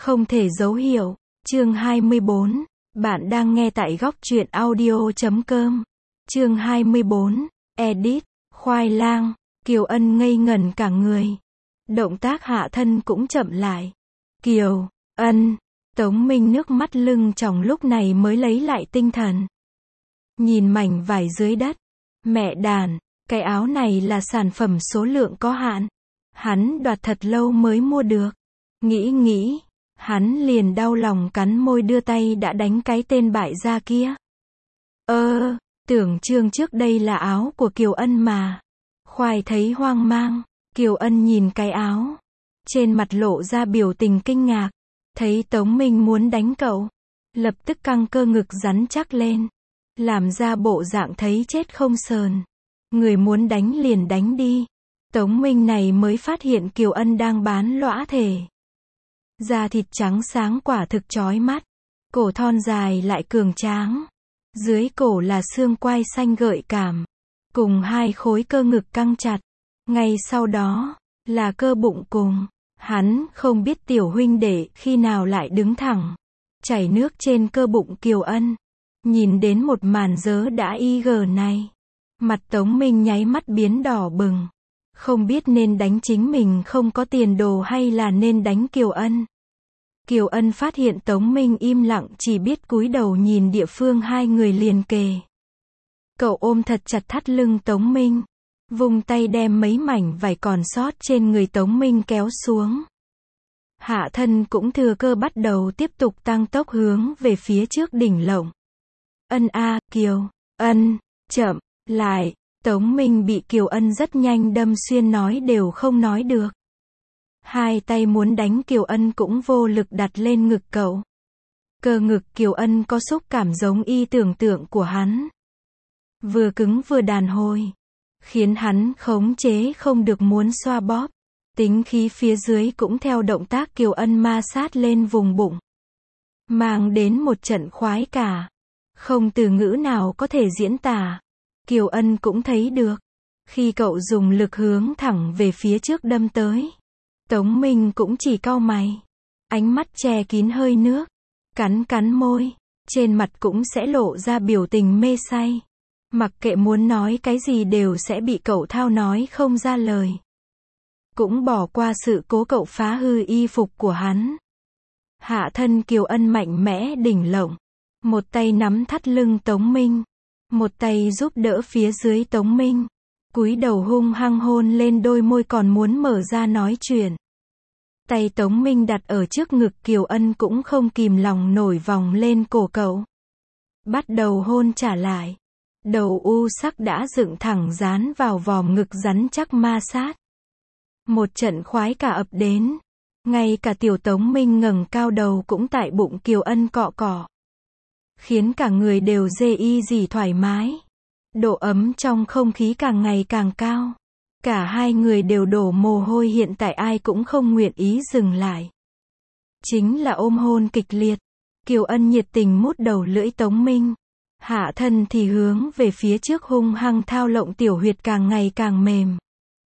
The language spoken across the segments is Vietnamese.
Không thể dấu hiệu. Chương 24. Bạn đang nghe tại góc truyện audio.com. Chương 24. Edit. Khoai lang. Kiều Ân ngây ngẩn cả người. Động tác hạ thân cũng chậm lại. Kiều Ân. Tống Minh nước mắt lưng tròng lúc này mới lấy lại tinh thần. Nhìn mảnh vải dưới đất. Mẹ đàn, cái áo này là sản phẩm số lượng có hạn. Hắn đoạt thật lâu mới mua được. Nghĩ, hắn liền đau lòng cắn môi đưa tay đã đánh cái tên bại gia kia. Tưởng chương trước đây là áo của Kiều Ân mà. Khoai thấy hoang mang, Kiều Ân nhìn cái áo. Trên mặt lộ ra biểu tình kinh ngạc. Thấy Tống Minh muốn đánh cậu. Lập tức căng cơ ngực rắn chắc lên. Làm ra bộ dạng thấy chết không sờn. Người muốn đánh liền đánh đi. Tống Minh này mới phát hiện Kiều Ân đang bán lõa thể. Da thịt trắng sáng quả thực chói mắt. Cổ thon dài lại cường tráng. Dưới cổ là xương quai xanh gợi cảm. Cùng hai khối cơ ngực căng chặt. Ngay sau đó, là cơ bụng cùng. Hắn không biết tiểu huynh đệ khi nào lại đứng thẳng. Chảy nước trên cơ bụng Kiều Ân. Nhìn đến một màn dớ đã IG này. Mặt Tống Minh nháy mắt biến đỏ bừng. Không biết nên đánh chính mình không có tiền đồ hay là nên đánh Kiều Ân. Kiều Ân phát hiện Tống Minh im lặng chỉ biết cúi đầu nhìn địa phương hai người liền kề. Cậu ôm thật chặt thắt lưng Tống Minh. Vung tay đem mấy mảnh vải còn sót trên người Tống Minh kéo xuống. Hạ thân cũng thừa cơ bắt đầu tiếp tục tăng tốc hướng về phía trước đỉnh lộng. Ân a, Kiều Ân, chậm lại. Tống Minh bị Kiều Ân rất nhanh đâm xuyên nói đều không nói được. Hai tay muốn đánh Kiều Ân cũng vô lực đặt lên ngực cậu. Cơ ngực Kiều Ân có xúc cảm giống y tưởng tượng của hắn. Vừa cứng vừa đàn hồi. Khiến hắn khống chế không được muốn xoa bóp. Tính khí phía dưới cũng theo động tác Kiều Ân ma sát lên vùng bụng. Mang đến một trận khoái cả. Không từ ngữ nào có thể diễn tả. Kiều Ân cũng thấy được. Khi cậu dùng lực hướng thẳng về phía trước đâm tới. Tống Minh cũng chỉ cau mày. Ánh mắt che kín hơi nước. Cắn môi. Trên mặt cũng sẽ lộ ra biểu tình mê say. Mặc kệ muốn nói cái gì đều sẽ bị cậu thao nói không ra lời. Cũng bỏ qua sự cố cậu phá hư y phục của hắn. Hạ thân Kiều Ân mạnh mẽ đỉnh lộng. Một tay nắm thắt lưng Tống Minh. Một tay giúp đỡ phía dưới Tống Minh. Cúi đầu hung hăng hôn lên đôi môi còn muốn mở ra nói chuyện. Tay Tống Minh đặt ở trước ngực Kiều Ân cũng không kìm lòng nổi vòng lên cổ cậu. Bắt đầu hôn trả lại. Đầu u sắc đã dựng thẳng dán vào vòm ngực rắn chắc ma sát. Một trận khoái cả ập đến. Ngay cả tiểu Tống Minh ngẩng cao đầu cũng tại bụng Kiều Ân cọ cọ. Khiến cả người đều dê y dì thoải mái. Độ ấm trong không khí càng ngày càng cao. Cả hai người đều đổ mồ hôi hiện tại ai cũng không nguyện ý dừng lại. Chính là ôm hôn kịch liệt. Kiều Ân nhiệt tình mút đầu lưỡi Tống Minh. Hạ thân thì hướng về phía trước hung hăng thao lộng tiểu huyệt càng ngày càng mềm.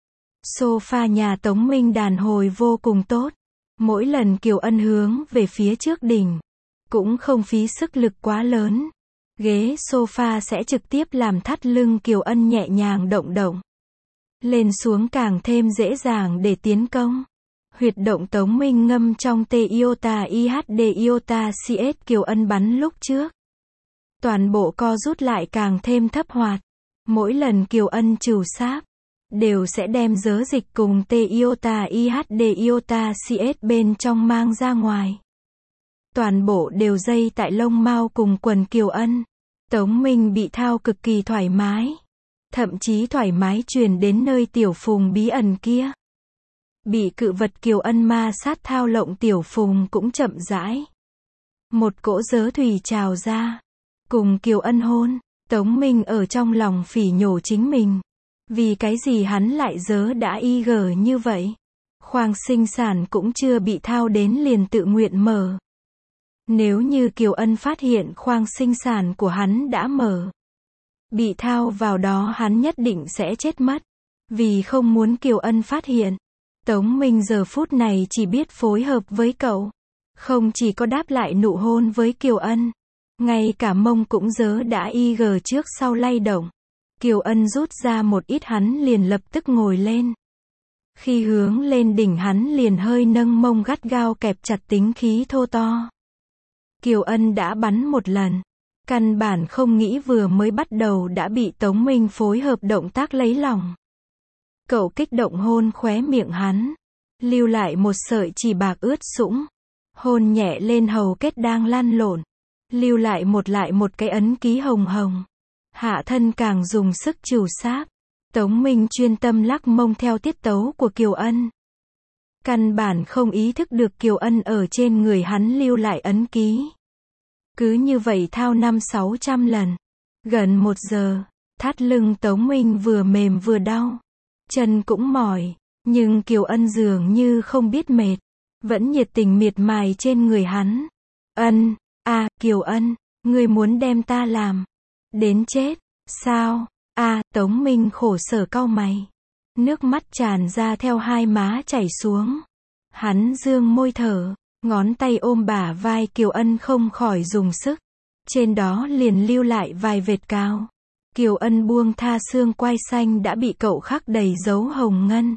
Sofa nhà Tống Minh đàn hồi vô cùng tốt. Mỗi lần Kiều Ân hướng về phía trước đỉnh. Cũng không phí sức lực quá lớn. Ghế sofa sẽ trực tiếp làm thắt lưng Kiều Ân nhẹ nhàng động động. Lên xuống càng thêm dễ dàng để tiến công. Huyệt động Tống Minh ngâm trong T iota IHD iota CS Kiều Ân bắn lúc trước. Toàn bộ co rút lại càng thêm thấp hoạt. Mỗi lần Kiều Ân trừ sáp. Đều sẽ đem dớ dịch cùng T iota IHD iota CS bên trong mang ra ngoài. Toàn bộ đều dây tại lông mao cùng quần Kiều Ân. Tống Minh bị thao cực kỳ thoải mái. Thậm chí thoải mái truyền đến nơi tiểu phùng bí ẩn kia. Bị cự vật Kiều Ân ma sát thao lộng tiểu phùng cũng chậm rãi. Một cỗ dớ thủy trào ra. Cùng Kiều Ân hôn. Tống Minh ở trong lòng phỉ nhổ chính mình. Vì cái gì hắn lại dớ đã IG như vậy. Khoang sinh sản cũng chưa bị thao đến liền tự nguyện mở. Nếu như Kiều Ân phát hiện khoang sinh sản của hắn đã mở. Bị thao vào đó hắn nhất định sẽ chết mất. Vì không muốn Kiều Ân phát hiện. Tống Minh giờ phút này chỉ biết phối hợp với cậu. Không chỉ có đáp lại nụ hôn với Kiều Ân, ngay cả mông cũng dớ đã y gờ trước sau lay động. Kiều Ân rút ra một ít hắn liền lập tức ngồi lên. Khi hướng lên đỉnh hắn liền hơi nâng mông gắt gao kẹp chặt tính khí thô to. Kiều Ân đã bắn một lần. Căn bản không nghĩ vừa mới bắt đầu đã bị Tống Minh phối hợp động tác lấy lòng. Cậu kích động hôn khóe miệng hắn. Lưu lại một sợi chỉ bạc ướt sũng. Hôn nhẹ lên hầu kết đang lăn lộn. Lưu lại một cái ấn ký hồng hồng. Hạ thân càng dùng sức trù sáp. Tống Minh chuyên tâm lắc mông theo tiết tấu của Kiều Ân. Căn bản không ý thức được Kiều Ân ở trên người hắn lưu lại ấn ký. Cứ như vậy thao 500-600 lần. Gần 1 giờ, thắt lưng Tống Minh vừa mềm vừa đau. Chân cũng mỏi, nhưng Kiều Ân dường như không biết mệt. Vẫn nhiệt tình miệt mài trên người hắn. Ân, Kiều Ân, ngươi muốn đem ta làm đến chết, sao? Tống Minh khổ sở cau mày. Nước mắt tràn ra theo hai má chảy xuống. Hắn dương môi thở, ngón tay ôm bả vai Kiều Ân không khỏi dùng sức. Trên đó liền lưu lại vài vệt cao. Kiều Ân buông tha xương quai xanh đã bị cậu khắc đầy dấu hồng ngân.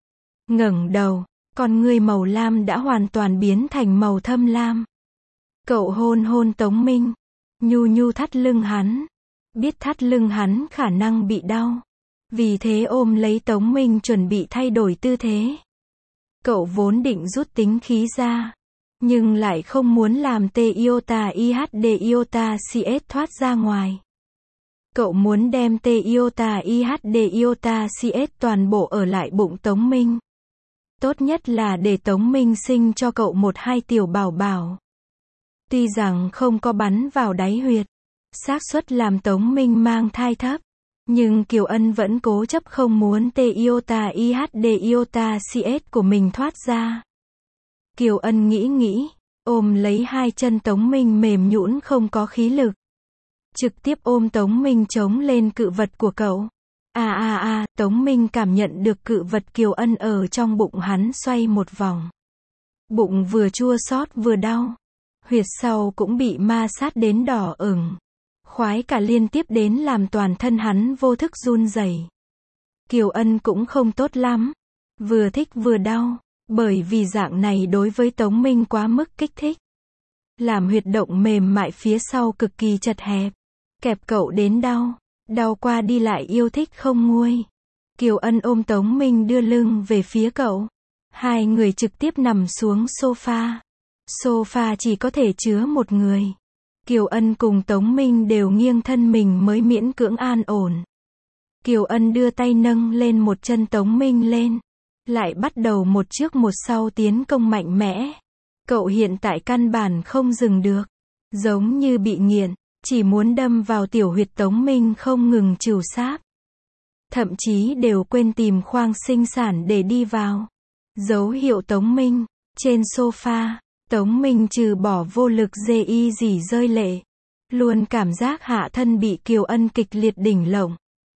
Ngẩng đầu, con ngươi màu lam đã hoàn toàn biến thành màu thâm lam. Cậu hôn Tống Minh, nhu thắt lưng hắn. Biết thắt lưng hắn khả năng bị đau. Vì thế ôm lấy Tống Minh chuẩn bị thay đổi tư thế. Cậu vốn định rút tính khí ra. Nhưng lại không muốn làm T-iota IHD-iota CS thoát ra ngoài. Cậu muốn đem T-iota IHD-iota CS toàn bộ ở lại bụng Tống Minh. Tốt nhất là để Tống Minh sinh cho cậu 1-2 tiểu bảo bảo. Tuy rằng không có bắn vào đáy huyệt, xác suất làm Tống Minh mang thai thấp, nhưng Kiều Ân vẫn cố chấp không muốn T-iota IHD-iota CS của mình thoát ra. Kiều Ân nghĩ, ôm lấy hai chân Tống Minh mềm nhũn không có khí lực. Trực tiếp ôm Tống Minh chống lên cự vật của cậu. Tống Minh cảm nhận được cự vật Kiều Ân ở trong bụng hắn xoay một vòng. Bụng vừa chua xót vừa đau. Huyệt sau cũng bị ma sát đến đỏ ửng. Khoái cả liên tiếp đến làm toàn thân hắn vô thức run rẩy. Kiều Ân cũng không tốt lắm. Vừa thích vừa đau. Bởi vì dạng này đối với Tống Minh quá mức kích thích. Làm huyệt động mềm mại phía sau cực kỳ chật hẹp. Kẹp cậu đến đau. Đau qua đi lại yêu thích không nguôi. Kiều Ân ôm Tống Minh đưa lưng về phía cậu. Hai người trực tiếp nằm xuống sofa. Sofa chỉ có thể chứa một người. Kiều Ân cùng Tống Minh đều nghiêng thân mình mới miễn cưỡng an ổn. Kiều Ân đưa tay nâng lên một chân Tống Minh lên. Lại bắt đầu một trước một sau tiến công mạnh mẽ. Cậu hiện tại căn bản không dừng được. Giống như bị nghiện, chỉ muốn đâm vào tiểu huyệt Tống Minh không ngừng trừu sáp. Thậm chí đều quên tìm khoang sinh sản để đi vào. Dấu hiệu Tống Minh, trên sofa, Tống Minh trừ bỏ vô lực dì rơi lệ. Luôn cảm giác hạ thân bị Kiều Ân kịch liệt đỉnh lộng.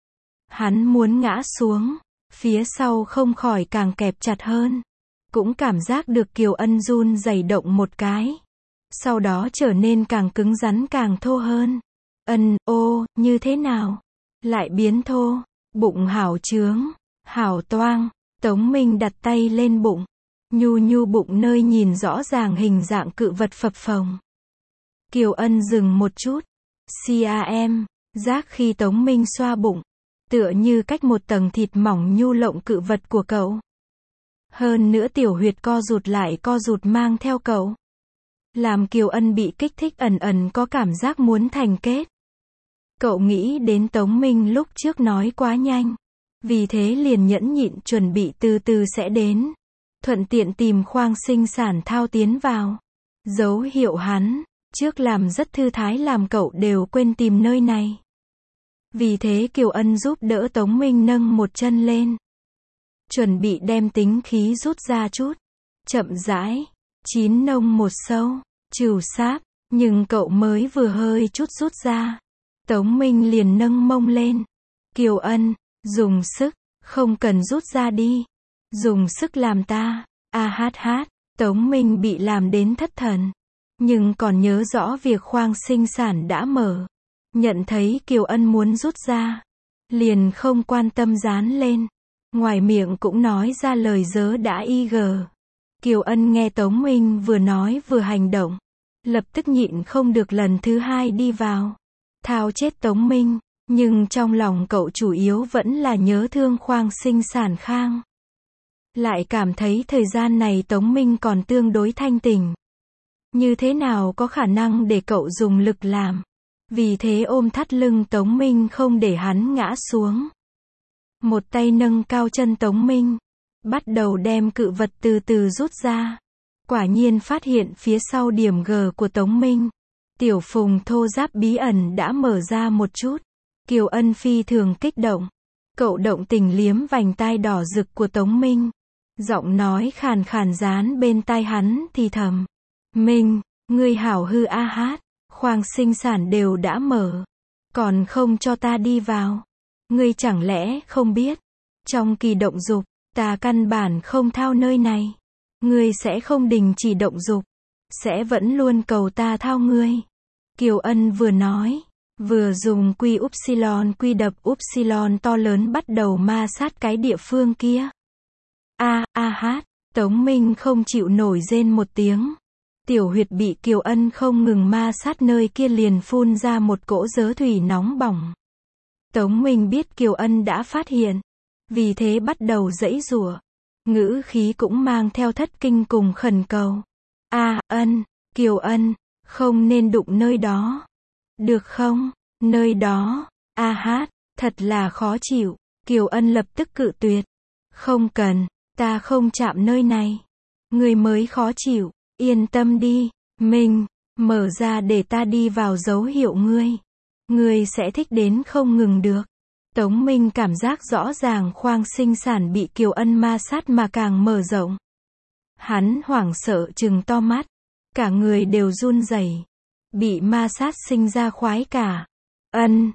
Hắn muốn ngã xuống. Phía sau không khỏi càng kẹp chặt hơn. Cũng cảm giác được Kiều Ân run rẩy động một cái. Sau đó trở nên càng cứng rắn càng thô hơn. Như thế nào? Lại biến thô. Bụng hảo trướng. Hảo toang. Tống Minh đặt tay lên bụng. Nhu bụng nơi nhìn rõ ràng hình dạng cự vật phập phồng. Kiều Ân dừng một chút. Giác khi Tống Minh xoa bụng. Tựa như cách một tầng thịt mỏng nhu lộng cự vật của cậu. Hơn nữa tiểu huyệt co rụt lại co rụt mang theo cậu. Làm Kiều Ân bị kích thích ẩn có cảm giác muốn thành kết. Cậu nghĩ đến Tống Minh lúc trước nói quá nhanh. Vì thế liền nhẫn nhịn chuẩn bị từ từ sẽ đến. Thuận tiện tìm khoang sinh sản thao tiến vào. Dấu hiệu hắn, trước làm rất thư thái làm cậu đều quên tìm nơi này. Vì thế Kiều Ân giúp đỡ Tống Minh nâng một chân lên. Chuẩn bị đem tính khí rút ra chút. Chậm rãi. 9 nông một sâu. Trừu sáp. Nhưng cậu mới vừa hơi chút rút ra. Tống Minh liền nâng mông lên. Kiều Ân, dùng sức. Không cần rút ra đi. Dùng sức làm ta. Tống Minh bị làm đến thất thần. Nhưng còn nhớ rõ việc khoang sinh sản đã mở. Nhận thấy Kiều Ân muốn rút ra. Liền không quan tâm dán lên. Ngoài miệng cũng nói ra lời dớ đã IG. Kiều Ân nghe Tống Minh vừa nói vừa hành động. Lập tức nhịn không được lần thứ hai đi vào. Thao chết Tống Minh. Nhưng trong lòng cậu chủ yếu vẫn là nhớ thương khoang sinh sản Khang. Lại cảm thấy thời gian này Tống Minh còn tương đối thanh tỉnh. Như thế nào có khả năng để cậu dùng lực làm. Vì thế ôm thắt lưng Tống Minh không để hắn ngã xuống. Một tay nâng cao chân Tống Minh. Bắt đầu đem cự vật từ từ rút ra. Quả nhiên phát hiện phía sau điểm G của Tống Minh. Tiểu phùng thô ráp bí ẩn đã mở ra một chút. Kiều Ân phi thường kích động. Cậu động tình liếm vành tai đỏ rực của Tống Minh. Giọng nói khàn khàn dán bên tai hắn thì thầm. Minh, ngươi hảo hư a hát. Khoang sinh sản đều đã mở. Còn không cho ta đi vào. Ngươi chẳng lẽ không biết. Trong kỳ động dục, ta căn bản không thao nơi này. Ngươi sẽ không đình chỉ động dục. Sẽ vẫn luôn cầu ta thao ngươi. Kiều Ân vừa nói. Vừa dùng quy upsilon quy đập upsilon to lớn bắt đầu ma sát cái địa phương kia. Hát. Tống Minh không chịu nổi rên một tiếng. Tiểu huyệt bị Kiều Ân không ngừng ma sát nơi kia liền phun ra một cỗ dớ thủy nóng bỏng. Tống Minh biết Kiều Ân đã phát hiện. Vì thế bắt đầu giãy giụa. Ngữ khí cũng mang theo thất kinh cùng khẩn cầu. Ân, Kiều Ân, không nên đụng nơi đó. Được không? Nơi đó. Hát, thật là khó chịu. Kiều Ân lập tức cự tuyệt. Không cần, ta không chạm nơi này. Ngươi mới khó chịu. Yên tâm đi, Minh, mở ra để ta đi vào dấu hiệu ngươi. Ngươi sẽ thích đến không ngừng được. Tống Minh cảm giác rõ ràng khoang sinh sản bị Kiều Ân ma sát mà càng mở rộng. Hắn hoảng sợ trừng to mắt. Cả người đều run rẩy. Bị ma sát sinh ra khoái cả. Ân,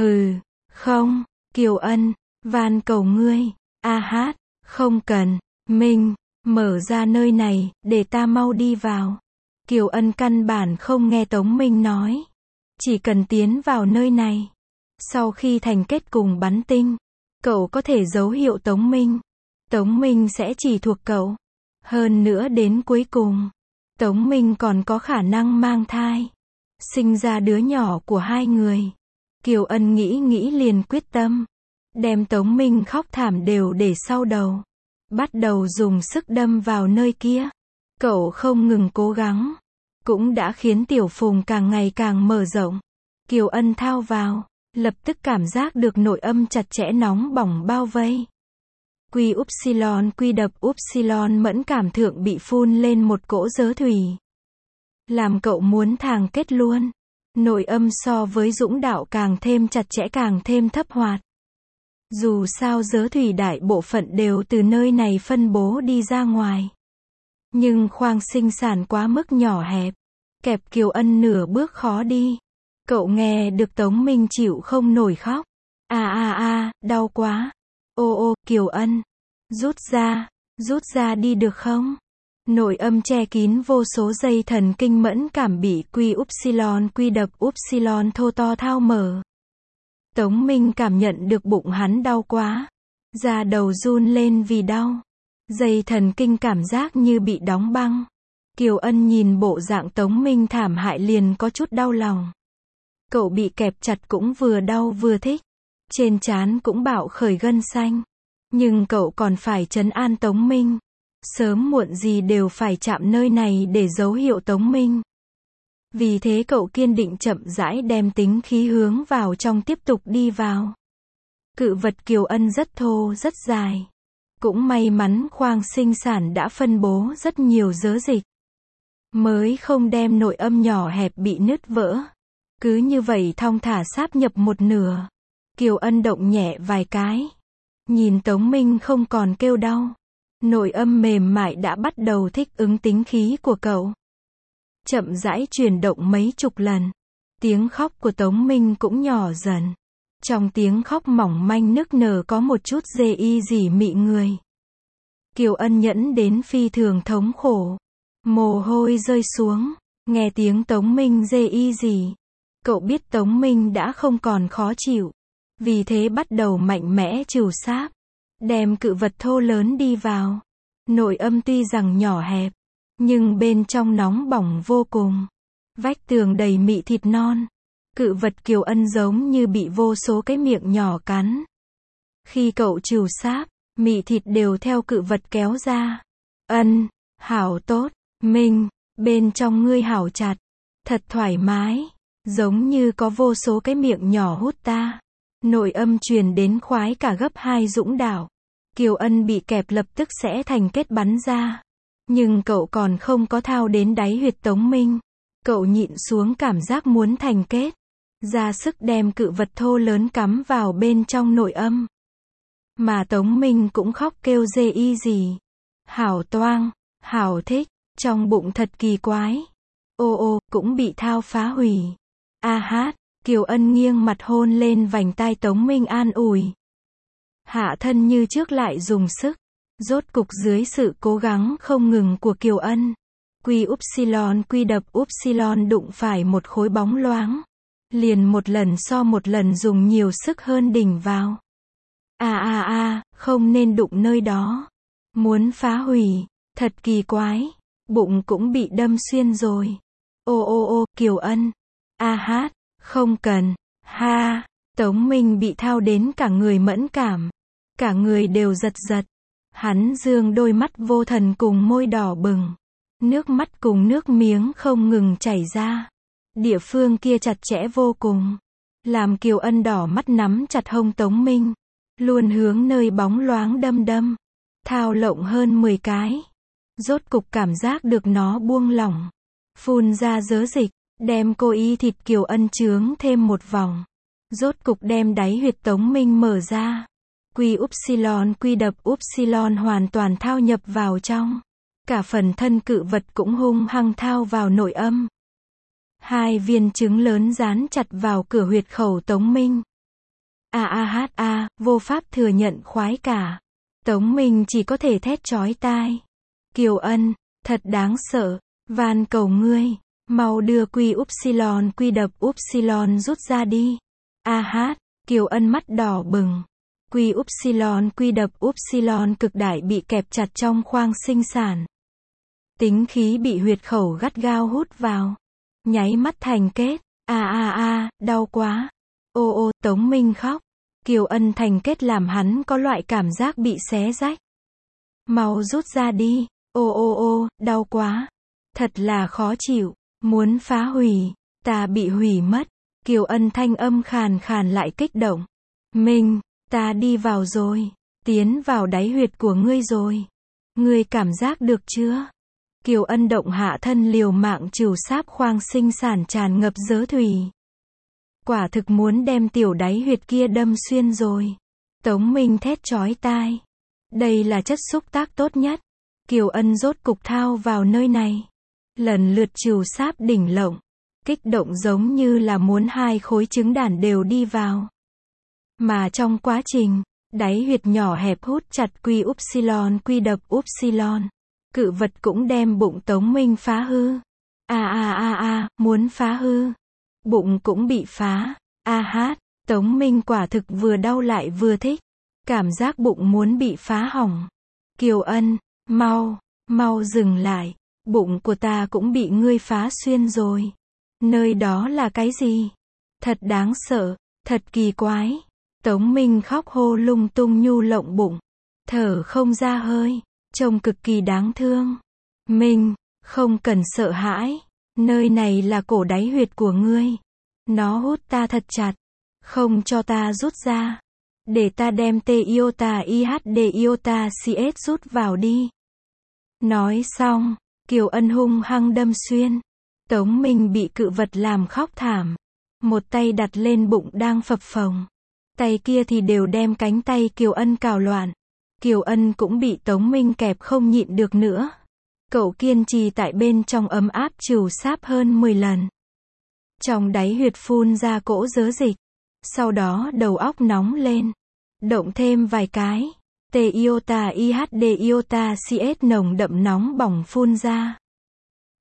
không, Kiều Ân, van cầu ngươi. Hát, không cần, Minh. Mở ra nơi này, để ta mau đi vào. Kiều Ân căn bản không nghe Tống Minh nói. Chỉ cần tiến vào nơi này. Sau khi thành kết cùng bắn tinh, cậu có thể dấu hiệu Tống Minh. Tống Minh sẽ chỉ thuộc cậu. Hơn nữa đến cuối cùng, Tống Minh còn có khả năng mang thai. Sinh ra đứa nhỏ của hai người. Kiều Ân nghĩ liền quyết tâm. Đem Tống Minh khóc thảm đều để sau đầu. Bắt đầu dùng sức đâm vào nơi kia. Cậu không ngừng cố gắng. Cũng đã khiến tiểu phùng càng ngày càng mở rộng. Kiều Ân thao vào. Lập tức cảm giác được nội âm chặt chẽ nóng bỏng bao vây. Quy upsilon quy đập upsilon mẫn cảm thượng bị phun lên một cỗ dớ thủy. Làm cậu muốn thàng kết luôn. Nội âm so với dũng đạo càng thêm chặt chẽ càng thêm thấp hoạt. Dù sao dớ thủy đại bộ phận đều từ nơi này phân bố đi ra ngoài. Nhưng khoang sinh sản quá mức nhỏ hẹp. Kẹp Kiều Ân nửa bước khó đi. Cậu nghe được Tống Minh chịu không nổi khóc. Đau quá. Ô, Kiều Ân. Rút ra đi được không? Nội âm che kín vô số dây thần kinh mẫn cảm bị quy upsilon quy đập upsilon thô to thao mở. Tống Minh cảm nhận được bụng hắn đau quá. Da đầu run lên vì đau. Dây thần kinh cảm giác như bị đóng băng. Kiều Ân nhìn bộ dạng Tống Minh thảm hại liền có chút đau lòng. Cậu bị kẹp chặt cũng vừa đau vừa thích. Trên trán cũng bạo khởi gân xanh. Nhưng cậu còn phải trấn an Tống Minh. Sớm muộn gì đều phải chạm nơi này để dấu hiệu Tống Minh. Vì thế cậu kiên định chậm rãi đem tính khí hướng vào trong tiếp tục đi vào. Cự vật Kiều Ân rất thô rất dài. Cũng may mắn khoang sinh sản đã phân bố rất nhiều dớ dịch. Mới không đem nội âm nhỏ hẹp bị nứt vỡ. Cứ như vậy thong thả sáp nhập một nửa. Kiều Ân động nhẹ vài cái. Nhìn Tống Minh không còn kêu đau. Nội âm mềm mại đã bắt đầu thích ứng tính khí của cậu. Chậm rãi chuyển động mấy chục lần. Tiếng khóc của Tống Minh cũng nhỏ dần. Trong tiếng khóc mỏng manh nức nở có một chút dê y dỉ mị người. Kiều Ân nhẫn đến phi thường thống khổ. Mồ hôi rơi xuống, nghe tiếng Tống Minh rê y gì. Cậu biết Tống Minh đã không còn khó chịu. Vì thế bắt đầu mạnh mẽ trừ sáp. Đem cự vật thô lớn đi vào. Nội âm tuy rằng nhỏ hẹp, nhưng bên trong nóng bỏng vô cùng. Vách tường đầy mị thịt non. Cự vật Kiều Ân giống như bị vô số cái miệng nhỏ cắn. Khi cậu trừ sáp, mị thịt đều theo cự vật kéo ra. Ân, hảo tốt, Minh, bên trong ngươi hảo chặt. Thật thoải mái, giống như có vô số cái miệng nhỏ hút ta. Nội âm truyền đến khoái cả gấp 2 dũng đảo. Kiều Ân bị kẹp lập tức sẽ thành kết bắn ra. Nhưng cậu còn không có thao đến đáy huyệt Tống Minh. Cậu nhịn xuống cảm giác muốn thành kết. Ra sức đem cự vật thô lớn cắm vào bên trong nội âm. Mà Tống Minh cũng khóc kêu dê y gì. Hảo toang, hảo thích, trong bụng thật kỳ quái. Ô ô, cũng bị thao phá hủy. A hát, Kiều Ân nghiêng mặt hôn lên vành tai Tống Minh an ủi. Hạ thân như trước lại dùng sức. Rốt cục dưới sự cố gắng không ngừng của Kiều Ân. Quy đập upsilon đụng phải một khối bóng loáng. Liền một lần so một lần dùng nhiều sức hơn đỉnh vào. Không nên đụng nơi đó. Muốn phá hủy, thật kỳ quái. Bụng cũng bị đâm xuyên rồi. Ô, Kiều Ân. Không cần. Ha, Tống Minh bị thao đến cả người mẫn cảm. Cả người đều giật giật. Hắn dương đôi mắt vô thần cùng môi đỏ bừng. Nước mắt cùng nước miếng không ngừng chảy ra. Địa phương kia chặt chẽ vô cùng. Làm Kiều Ân đỏ mắt nắm chặt hông Tống Minh. Luôn hướng nơi bóng loáng đâm. Thao lộng hơn 10 cái. Rốt cục cảm giác được nó buông lỏng. Phun ra dớ dịch. Đem cô y thịt Kiều Ân chướng thêm một vòng. Rốt cục đem đáy huyệt Tống Minh mở ra. Quy đập upsilon hoàn toàn thao nhập vào trong. Cả phần thân cự vật cũng hung hăng thao vào nội âm. 2 viên trứng lớn dán chặt vào cửa huyệt khẩu Tống Minh. Vô pháp thừa nhận khoái cả. Tống Minh chỉ có thể thét chói tai. Kiều Ân, thật đáng sợ, van cầu ngươi, mau đưa quy đập upsilon rút ra đi. Kiều Ân mắt đỏ bừng. Quy đập upsilon cực đại bị kẹp chặt trong khoang sinh sản. Tính khí bị huyệt khẩu gắt gao hút vào. Nháy mắt thành kết. Đau quá. Ô, Tống Minh khóc. Kiều Ân thành kết làm hắn có loại cảm giác bị xé rách. Mau rút ra đi. Ô, đau quá. Thật là khó chịu. Muốn phá hủy. Ta bị hủy mất. Kiều Ân thanh âm khàn khàn lại kích động. Minh, ta đi vào rồi. Tiến vào đáy huyệt của ngươi rồi. Ngươi cảm giác được chưa? Kiều Ân động hạ thân liều mạng trừ sáp khoang sinh sản tràn ngập dớ thủy. Quả thực muốn đem tiểu đáy huyệt kia đâm xuyên rồi. Tống Minh thét chói tai. Đây là chất xúc tác tốt nhất. Kiều Ân rốt cục thao vào nơi này. Lần lượt trừ sáp đỉnh lộng. Kích động giống như là muốn 2 khối trứng đản đều đi vào. Mà trong quá trình, đáy huyệt nhỏ hẹp hút chặt quy đập upsilon. Cự vật cũng đem bụng Tống Minh phá hư. Muốn phá hư. Bụng cũng bị phá. Tống Minh quả thực vừa đau lại vừa thích. Cảm giác bụng muốn bị phá hỏng. Kiều Ân, mau dừng lại. Bụng của ta cũng bị ngươi phá xuyên rồi. Nơi đó là cái gì? Thật đáng sợ, thật kỳ quái. Tống Minh khóc hô lung tung nhu lộng bụng. Thở không ra hơi. Trông cực kỳ đáng thương. Minh, không cần sợ hãi. Nơi này là cổ đáy huyệt của ngươi. Nó hút ta thật chặt. Không cho ta rút ra. Để ta đem T-iota IHD iota CS rút vào đi. Nói xong, Kiều Ân hung hăng đâm xuyên. Tống Minh bị cự vật làm khóc thảm. Một tay đặt lên bụng đang phập phồng. Tay kia thì đều đem cánh tay Kiều Ân cào loạn. Kiều Ân cũng bị Tống Minh kẹp không nhịn được nữa. Cậu kiên trì tại bên trong ấm áp trừ sáp hơn 10 lần. Trong đáy huyệt phun ra cỗ dớ dịch. Sau đó đầu óc nóng lên. Động thêm vài cái. T-iota IHD iota CS nồng đậm nóng bỏng phun ra.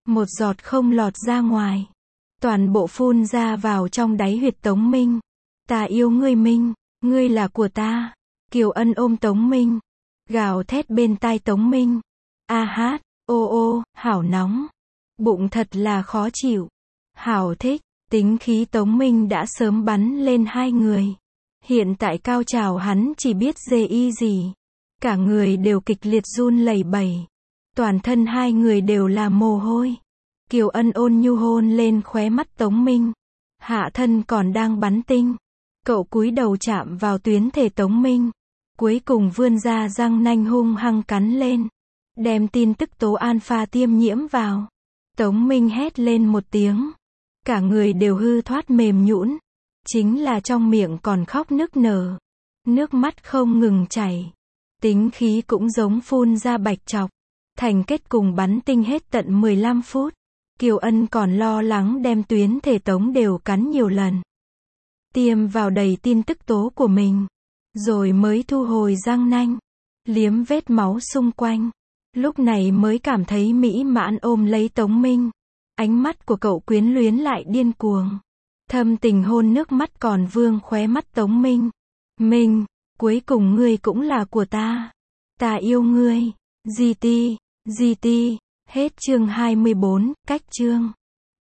một giọt không lọt ra ngoài. Toàn bộ phun ra vào trong đáy huyệt Tống Minh. Ta yêu ngươi Minh, ngươi là của ta. Kiều Ân ôm Tống Minh, gào thét bên tai Tống Minh. A hát, ô ô, hảo nóng. Bụng thật là khó chịu. Hảo thích, tính khí Tống Minh đã sớm bắn lên hai người. Hiện tại cao trào hắn chỉ biết dê y gì. Cả người đều kịch liệt run lẩy bẩy. Toàn thân hai người đều là mồ hôi. Kiều Ân ôn nhu hôn lên khóe mắt Tống Minh. Hạ thân còn đang bắn tinh. Cậu cúi đầu chạm vào tuyến thể Tống Minh. Cuối cùng vươn ra răng nanh hung hăng cắn lên. Đem tin tức tố alpha tiêm nhiễm vào. Tống Minh hét lên một tiếng. Cả người đều hư thoát mềm nhũn. Chính là trong miệng còn khóc nức nở. Nước mắt không ngừng chảy. Tính khí cũng giống phun ra bạch trọc. Thành kết cùng bắn tinh hết tận 15 phút. Kiều Ân còn lo lắng đem tuyến thể Tống đều cắn nhiều lần. Tiêm vào đầy tin tức tố của mình. Rồi mới thu hồi răng nanh. Liếm vết máu xung quanh. Lúc này mới cảm thấy mỹ mãn ôm lấy Tống Minh. Ánh mắt của cậu quyến luyến lại điên cuồng. Thâm tình hôn nước mắt còn vương khóe mắt Tống Minh. Minh, cuối cùng ngươi cũng là của ta. Ta yêu ngươi. GT. Hết chương 24, cách chương.